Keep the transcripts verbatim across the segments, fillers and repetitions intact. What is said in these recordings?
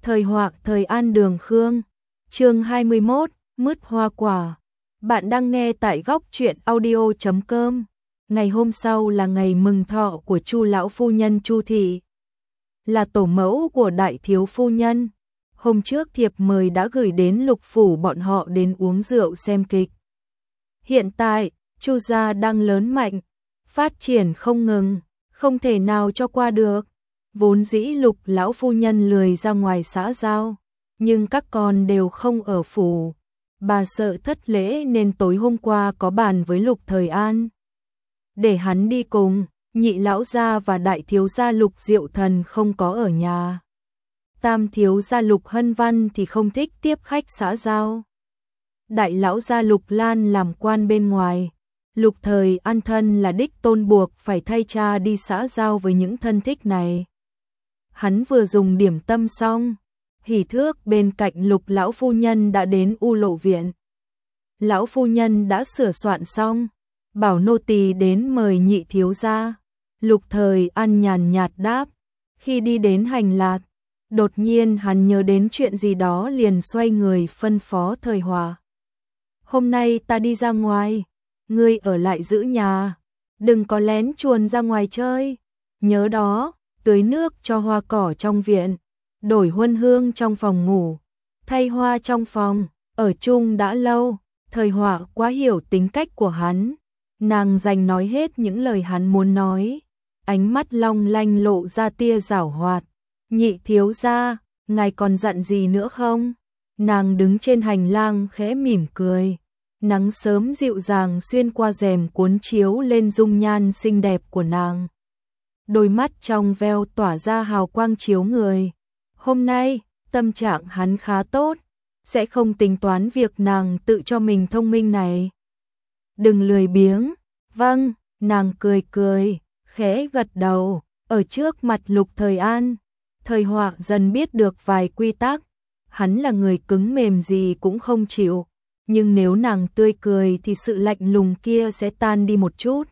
Thời Họa thời An Đường Khương, chương hai mươi mốt, mứt hoa quả. Bạn đang nghe tại góc truyện audio chấm com. Ngày hôm sau là ngày mừng thọ của Chu lão phu nhân Chu thị, là tổ mẫu của đại thiếu phu nhân. Hôm trước thiệp mời đã gửi đến Lục phủ bọn họ đến uống rượu xem kịch. Hiện tại, Chu gia đang lớn mạnh, phát triển không ngừng, không thể nào cho qua được. Vốn dĩ Lục lão phu nhân lười ra ngoài xã giao, nhưng các con đều không ở phủ. Bà sợ thất lễ nên tối hôm qua có bàn với Lục Thời An, để hắn đi cùng. Nhị lão gia và đại thiếu gia Lục Diệu Thần không có ở nhà. Tam thiếu gia Lục Hân Văn thì không thích tiếp khách xã giao. Đại lão gia Lục Lan làm quan bên ngoài. Lục Thời An thân là đích tôn buộc phải thay cha đi xã giao với những thân thích này. Hắn vừa dùng điểm tâm xong, hỉ thước bên cạnh Lục lão phu nhân đã đến U Lộ viện. Lão phu nhân đã sửa soạn xong, bảo nô tỳ đến mời nhị thiếu gia. Lục Thời An nhàn nhạt đáp. Khi đi đến hành lạt, đột nhiên hắn nhớ đến chuyện gì đó liền xoay người phân phó Thời Hòa. Hôm nay ta đi ra ngoài, ngươi ở lại giữ nhà, đừng có lén chuồn ra ngoài chơi. Nhớ đó, tưới nước cho hoa cỏ trong viện, đổi huân hương trong phòng ngủ, thay hoa trong phòng. Ở chung đã lâu, Thời Hòa quá hiểu tính cách của hắn, nàng dành nói hết những lời hắn muốn nói. Ánh mắt long lanh lộ ra tia giảo hoạt. Nhị thiếu gia, ngài còn dặn gì nữa không? Nàng đứng trên hành lang khẽ mỉm cười. Nắng sớm dịu dàng xuyên qua rèm cuốn chiếu lên dung nhan xinh đẹp của nàng. Đôi mắt trong veo tỏa ra hào quang chiếu người. Hôm nay, tâm trạng hắn khá tốt, sẽ không tính toán việc nàng tự cho mình thông minh này. Đừng lười biếng. Vâng, nàng cười cười, khẽ gật đầu. Ở trước mặt Lục Thời An, Thời Họa dần biết được vài quy tắc. Hắn là người cứng mềm gì cũng không chịu, nhưng nếu nàng tươi cười thì sự lạnh lùng kia sẽ tan đi một chút.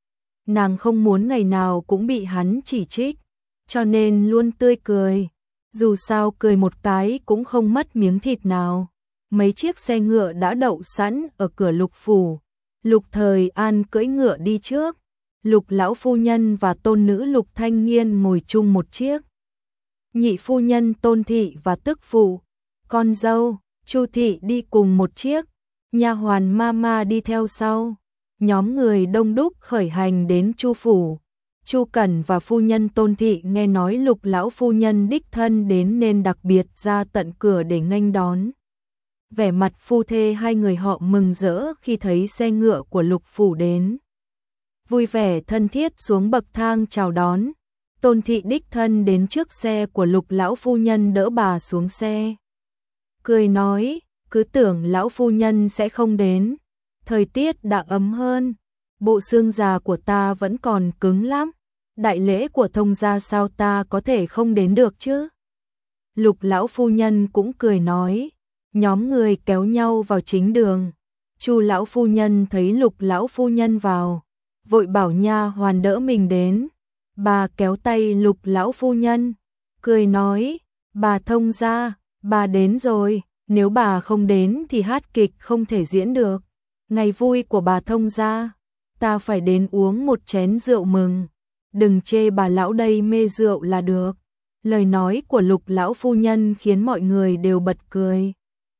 Nàng không muốn ngày nào cũng bị hắn chỉ trích, cho nên luôn tươi cười. Dù sao cười một cái cũng không mất miếng thịt nào. Mấy chiếc xe ngựa đã đậu sẵn ở cửa Lục phủ. Lục Thời An cưỡi ngựa đi trước. Lục lão phu nhân và tôn nữ Lục Thanh Nghiên ngồi chung một chiếc. Nhị phu nhân Tôn thị và tức phụ, con dâu Chu thị đi cùng một chiếc. Nha hoàn Mama đi theo sau. Nhóm người đông đúc khởi hành đến Chu phủ. Chu Cẩn và phu nhân Tôn thị nghe nói Lục lão phu nhân đích thân đến nên đặc biệt ra tận cửa để nghênh đón. Vẻ mặt phu thê hai người họ mừng rỡ khi thấy xe ngựa của Lục phủ đến. Vui vẻ thân thiết xuống bậc thang chào đón. Tôn thị đích thân đến trước xe của Lục lão phu nhân đỡ bà xuống xe. Cười nói, cứ tưởng lão phu nhân sẽ không đến. Thời tiết đã ấm hơn, bộ xương già của ta vẫn còn cứng lắm. Đại lễ của thông gia sao ta có thể không đến được chứ? Lục lão phu nhân cũng cười nói. Nhóm người kéo nhau vào chính đường. Chu lão phu nhân thấy Lục lão phu nhân vào, vội bảo nha hoàn đỡ mình đến. Bà kéo tay Lục lão phu nhân, cười nói, bà thông gia, bà đến rồi, nếu bà không đến thì hát kịch không thể diễn được. Ngày vui của bà thông gia, ta phải đến uống một chén rượu mừng, đừng chê bà lão đây mê rượu là được. Lời nói của Lục lão phu nhân khiến mọi người đều bật cười.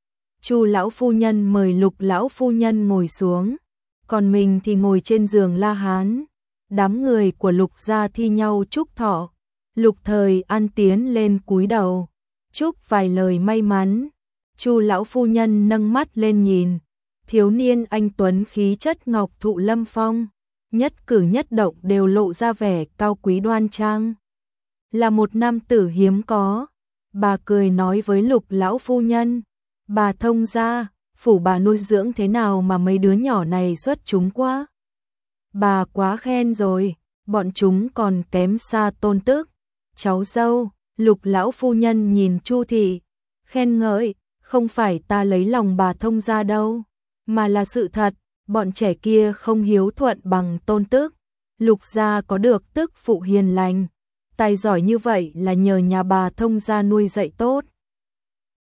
Chu lão phu nhân mời Lục lão phu nhân ngồi xuống, còn mình thì ngồi trên giường la hán. Đám người của Lục gia thi nhau chúc thọ. Lục Thời An tiến lên cúi đầu, chúc vài lời may mắn. Chu lão phu nhân nâng mắt lên nhìn, thiếu niên anh tuấn khí chất ngọc thụ lâm phong, nhất cử nhất động đều lộ ra vẻ cao quý đoan trang, là một nam tử hiếm có. Bà cười nói với Lục lão phu nhân, bà thông gia, phủ bà nuôi dưỡng thế nào mà mấy đứa nhỏ này xuất chúng quá. Bà quá khen rồi, bọn chúng còn kém xa Tôn tức, cháu dâu. Lục lão phu nhân nhìn Chu thị, khen ngợi, không phải ta lấy lòng bà thông gia đâu, mà là sự thật, bọn trẻ kia không hiếu thuận bằng Tôn tức. Lục gia có được tức phụ hiền lành, tài giỏi như vậy là nhờ nhà bà thông gia nuôi dạy tốt.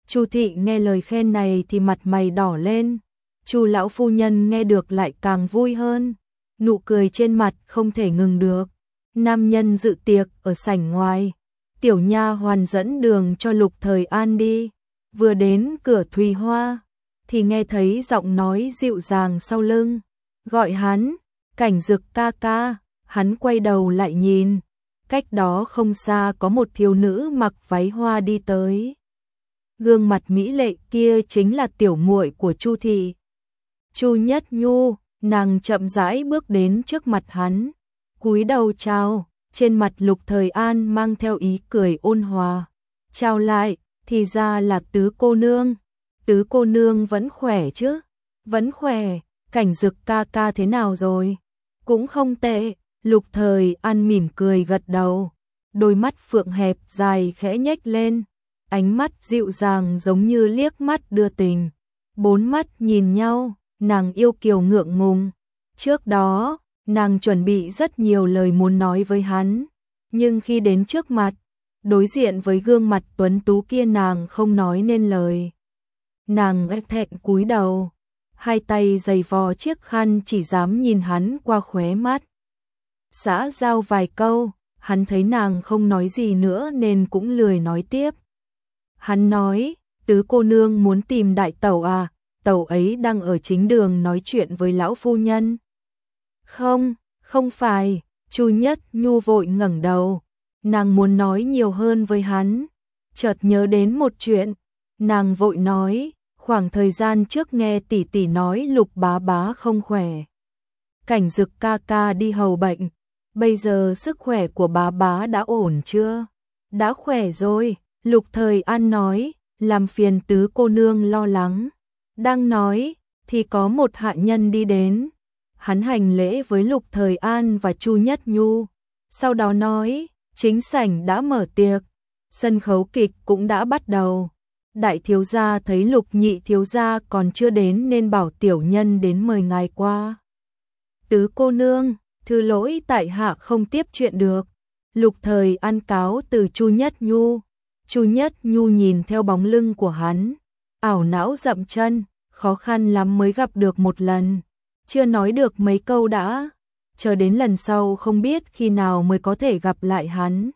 Chu thị nghe lời khen này thì mặt mày đỏ lên. Chu lão phu nhân nghe được lại càng vui hơn, nụ cười trên mặt không thể ngừng được. Nam nhân dự tiệc ở sảnh ngoài, tiểu nha hoàn dẫn đường cho Lục Thời An đi. Vừa đến cửa Thùy Hoa thì nghe thấy giọng nói dịu dàng sau lưng, gọi hắn, Cảnh Dực ca ca. Hắn quay đầu lại nhìn, cách đó không xa có một thiếu nữ mặc váy hoa đi tới. Gương mặt mỹ lệ kia chính là tiểu muội của Chu thị, Chu Nhất Nhu. Nàng chậm rãi bước đến trước mặt hắn, cúi đầu chào. Trên mặt Lục Thời An mang theo ý cười ôn hòa. Chào lại, thì ra là Tứ cô nương. Tứ cô nương vẫn khỏe chứ? Vẫn khỏe. Cảnh Dực ca ca thế nào rồi? Cũng không tệ. Lục Thời An mỉm cười gật đầu, đôi mắt phượng hẹp dài khẽ nhếch lên, ánh mắt dịu dàng giống như liếc mắt đưa tình. Bốn mắt nhìn nhau, nàng yêu kiều ngượng ngùng. Trước đó, nàng chuẩn bị rất nhiều lời muốn nói với hắn, nhưng khi đến trước mặt, đối diện với gương mặt tuấn tú kia nàng không nói nên lời. Nàng e thẹn cúi đầu, hai tay giày vò chiếc khăn chỉ dám nhìn hắn qua khóe mắt. Xã giao vài câu, hắn thấy nàng không nói gì nữa nên cũng lười nói tiếp. Hắn nói, Tứ cô nương muốn tìm đại tẩu à, tẩu ấy đang ở chính đường nói chuyện với lão phu nhân. Không, không phải. Chu Nhất Nhu vội ngẩng đầu, nàng muốn nói nhiều hơn với hắn, chợt nhớ đến một chuyện, nàng vội nói, khoảng thời gian trước nghe tỷ tỷ nói Lục bá bá không khỏe. Cảnh Dực ca ca đi hầu bệnh, bây giờ sức khỏe của bá bá đã ổn chưa? Đã khỏe rồi, Lục Thời An nói, làm phiền Tứ cô nương lo lắng. Đang nói, thì có một hạ nhân đi đến. Hắn hành lễ với Lục Thời An và Chu Nhất Nhu, sau đó nói, chính sảnh đã mở tiệc, sân khấu kịch cũng đã bắt đầu. Đại thiếu gia thấy Lục nhị thiếu gia còn chưa đến nên bảo tiểu nhân đến mời ngài qua. Tứ cô nương, thứ lỗi tại hạ không tiếp chuyện được. Lục Thời An cáo từ Chu Nhất Nhu. Chu Nhất Nhu nhìn theo bóng lưng của hắn, ảo não dậm chân, khó khăn lắm mới gặp được một lần. Chưa nói được mấy câu đã, chờ đến lần sau không biết khi nào mới có thể gặp lại hắn.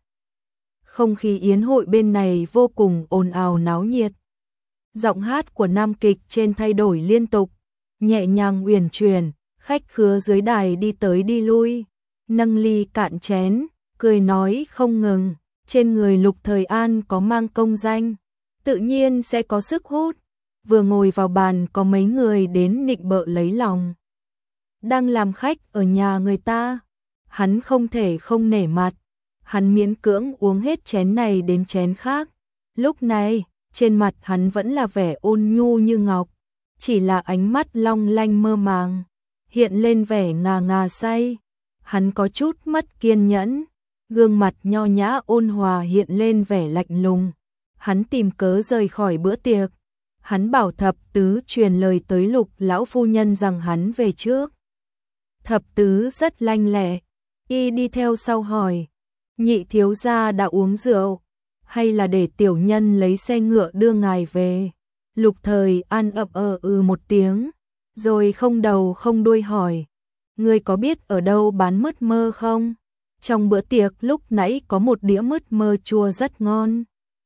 Không khí yến hội bên này vô cùng ồn ào náo nhiệt. Giọng hát của nam kịch trên thay đổi liên tục, nhẹ nhàng uyển chuyển, khách khứa dưới đài đi tới đi lui, nâng ly cạn chén, cười nói không ngừng. Trên người Lục Thời An có mang công danh, tự nhiên sẽ có sức hút. Vừa ngồi vào bàn có mấy người đến nịnh bợ lấy lòng. Đang làm khách ở nhà người ta, hắn không thể không nể mặt. Hắn miễn cưỡng uống hết chén này đến chén khác. Lúc này, trên mặt hắn vẫn là vẻ ôn nhu như ngọc, chỉ là ánh mắt long lanh mơ màng, hiện lên vẻ ngà ngà say. Hắn có chút mất kiên nhẫn, gương mặt nho nhã ôn hòa hiện lên vẻ lạnh lùng. Hắn tìm cớ rời khỏi bữa tiệc. Hắn bảo Thập Tứ truyền lời tới Lục lão phu nhân rằng hắn về trước. Thập Tứ rất lanh lẹ, y đi theo sau hỏi, nhị thiếu gia đã uống rượu, hay là để tiểu nhân lấy xe ngựa đưa ngài về? Lục Thời An ậm ờ ừ một tiếng, rồi không đầu không đuôi hỏi, ngươi có biết ở đâu bán mứt mơ không? Trong bữa tiệc lúc nãy có một đĩa mứt mơ chua rất ngon.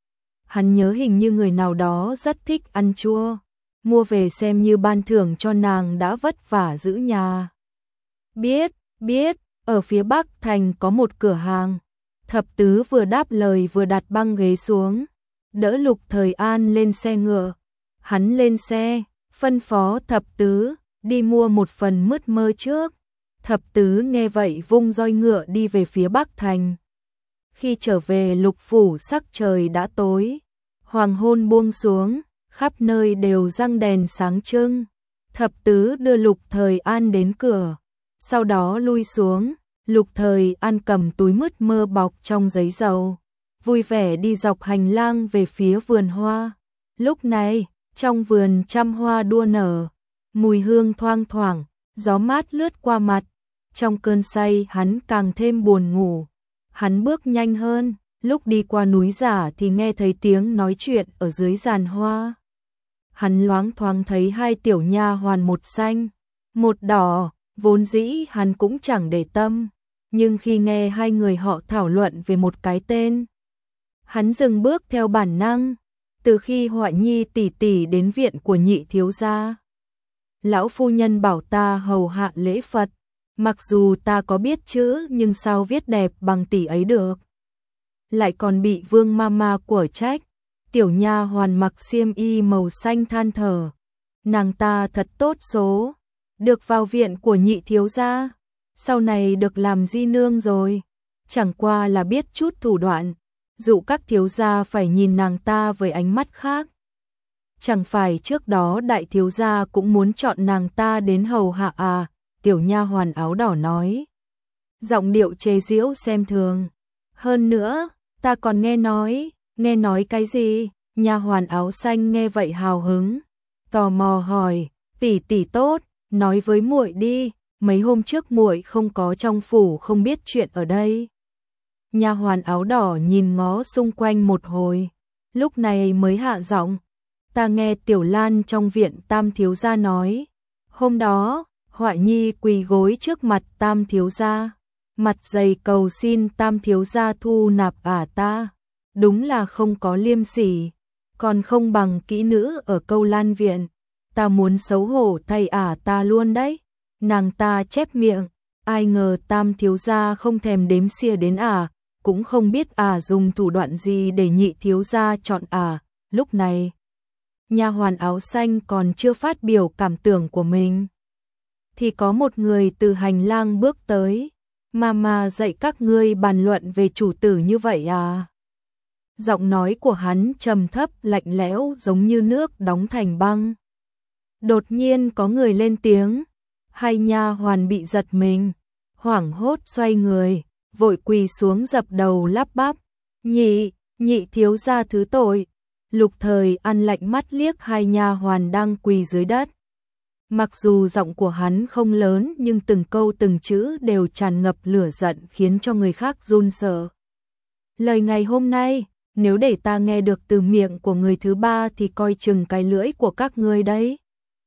Hắn nhớ hình như người nào đó rất thích ăn chua, mua về xem như ban thưởng cho nàng đã vất vả giữ nhà. Biết, biết, ở phía Bắc Thành có một cửa hàng. Thập Tứ vừa đáp lời vừa đặt băng ghế xuống, đỡ Lục Thời An lên xe ngựa. Hắn lên xe, phân phó Thập Tứ đi mua một phần mứt mơ trước. Thập Tứ nghe vậy vung roi ngựa đi về phía Bắc Thành. Khi trở về Lục phủ sắc trời đã tối, hoàng hôn buông xuống, khắp nơi đều răng đèn sáng trưng. Thập Tứ đưa Lục Thời An đến cửa, sau đó lui xuống. Lục Thời An cầm túi mứt mơ bọc trong giấy dầu, vui vẻ đi dọc hành lang về phía vườn hoa. Lúc này, trong vườn trăm hoa đua nở, mùi hương thoang thoảng, gió mát lướt qua mặt. Trong cơn say hắn càng thêm buồn ngủ. Hắn bước nhanh hơn, lúc đi qua núi giả thì nghe thấy tiếng nói chuyện ở dưới giàn hoa. Hắn loáng thoáng thấy hai tiểu nha hoàn, một xanh, một đỏ, vốn dĩ hắn cũng chẳng để tâm, nhưng khi nghe hai người họ thảo luận về một cái tên, hắn dừng bước theo bản năng. Từ khi Họa Nhi tỷ tỷ đến viện của nhị thiếu gia, lão phu nhân bảo ta hầu hạ lễ Phật, mặc dù ta có biết chữ nhưng sao viết đẹp bằng tỷ ấy được. Lại còn bị Vương mama quở trách. Tiểu nha hoàn mặc xiêm y màu xanh than thở, nàng ta thật tốt số, được vào viện của nhị thiếu gia, sau này được làm di nương rồi, chẳng qua là biết chút thủ đoạn, dụ các thiếu gia phải nhìn nàng ta với ánh mắt khác. Chẳng phải trước đó đại thiếu gia cũng muốn chọn nàng ta đến hầu hạ à? Tiểu nha hoàn áo đỏ nói, giọng điệu chế giễu xem thường. Hơn nữa, ta còn nghe nói, nghe nói cái gì? Nha hoàn áo xanh nghe vậy hào hứng, tò mò hỏi, tỷ tỷ tốt, nói với muội đi, mấy hôm trước muội không có trong phủ, không biết chuyện ở đây. Nha hoàn áo đỏ nhìn ngó xung quanh một hồi, lúc này mới hạ giọng, ta nghe Tiểu Lan trong viện Tam thiếu gia nói, hôm đó, Họa Nhi quỳ gối trước mặt Tam thiếu gia, mặt dày cầu xin Tam thiếu gia thu nạp ả ta, đúng là không có liêm sỉ, còn không bằng kỹ nữ ở Câu Lan viện, ta muốn xấu hổ thay ả ta luôn đấy. Nàng ta chép miệng, ai ngờ Tam thiếu gia không thèm đếm xỉa đến ả, cũng không biết ả dùng thủ đoạn gì để nhị thiếu gia chọn ả. Lúc này, nha hoàn áo xanh còn chưa phát biểu cảm tưởng của mình, thì có một người từ hành lang bước tới. Mama dạy các ngươi bàn luận về chủ tử như vậy à? Giọng nói của hắn trầm thấp lạnh lẽo giống như nước đóng thành băng. Đột nhiên có người lên tiếng, hai nha hoàn bị giật mình, hoảng hốt xoay người, vội quỳ xuống dập đầu lắp bắp, nhị, nhị thiếu gia thứ tội. Lục Thời ăn lạnh mắt liếc hai nha hoàn đang quỳ dưới đất. Mặc dù giọng của hắn không lớn nhưng từng câu từng chữ đều tràn ngập lửa giận khiến cho người khác run sợ. Lời ngày hôm nay, nếu để ta nghe được từ miệng của người thứ ba thì coi chừng cái lưỡi của các ngươi đấy.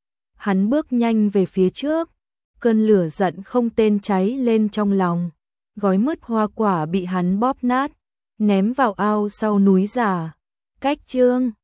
Hắn bước nhanh về phía trước, cơn lửa giận không tên cháy lên trong lòng. Gói mứt hoa quả bị hắn bóp nát, ném vào ao sau núi giả. Cách chương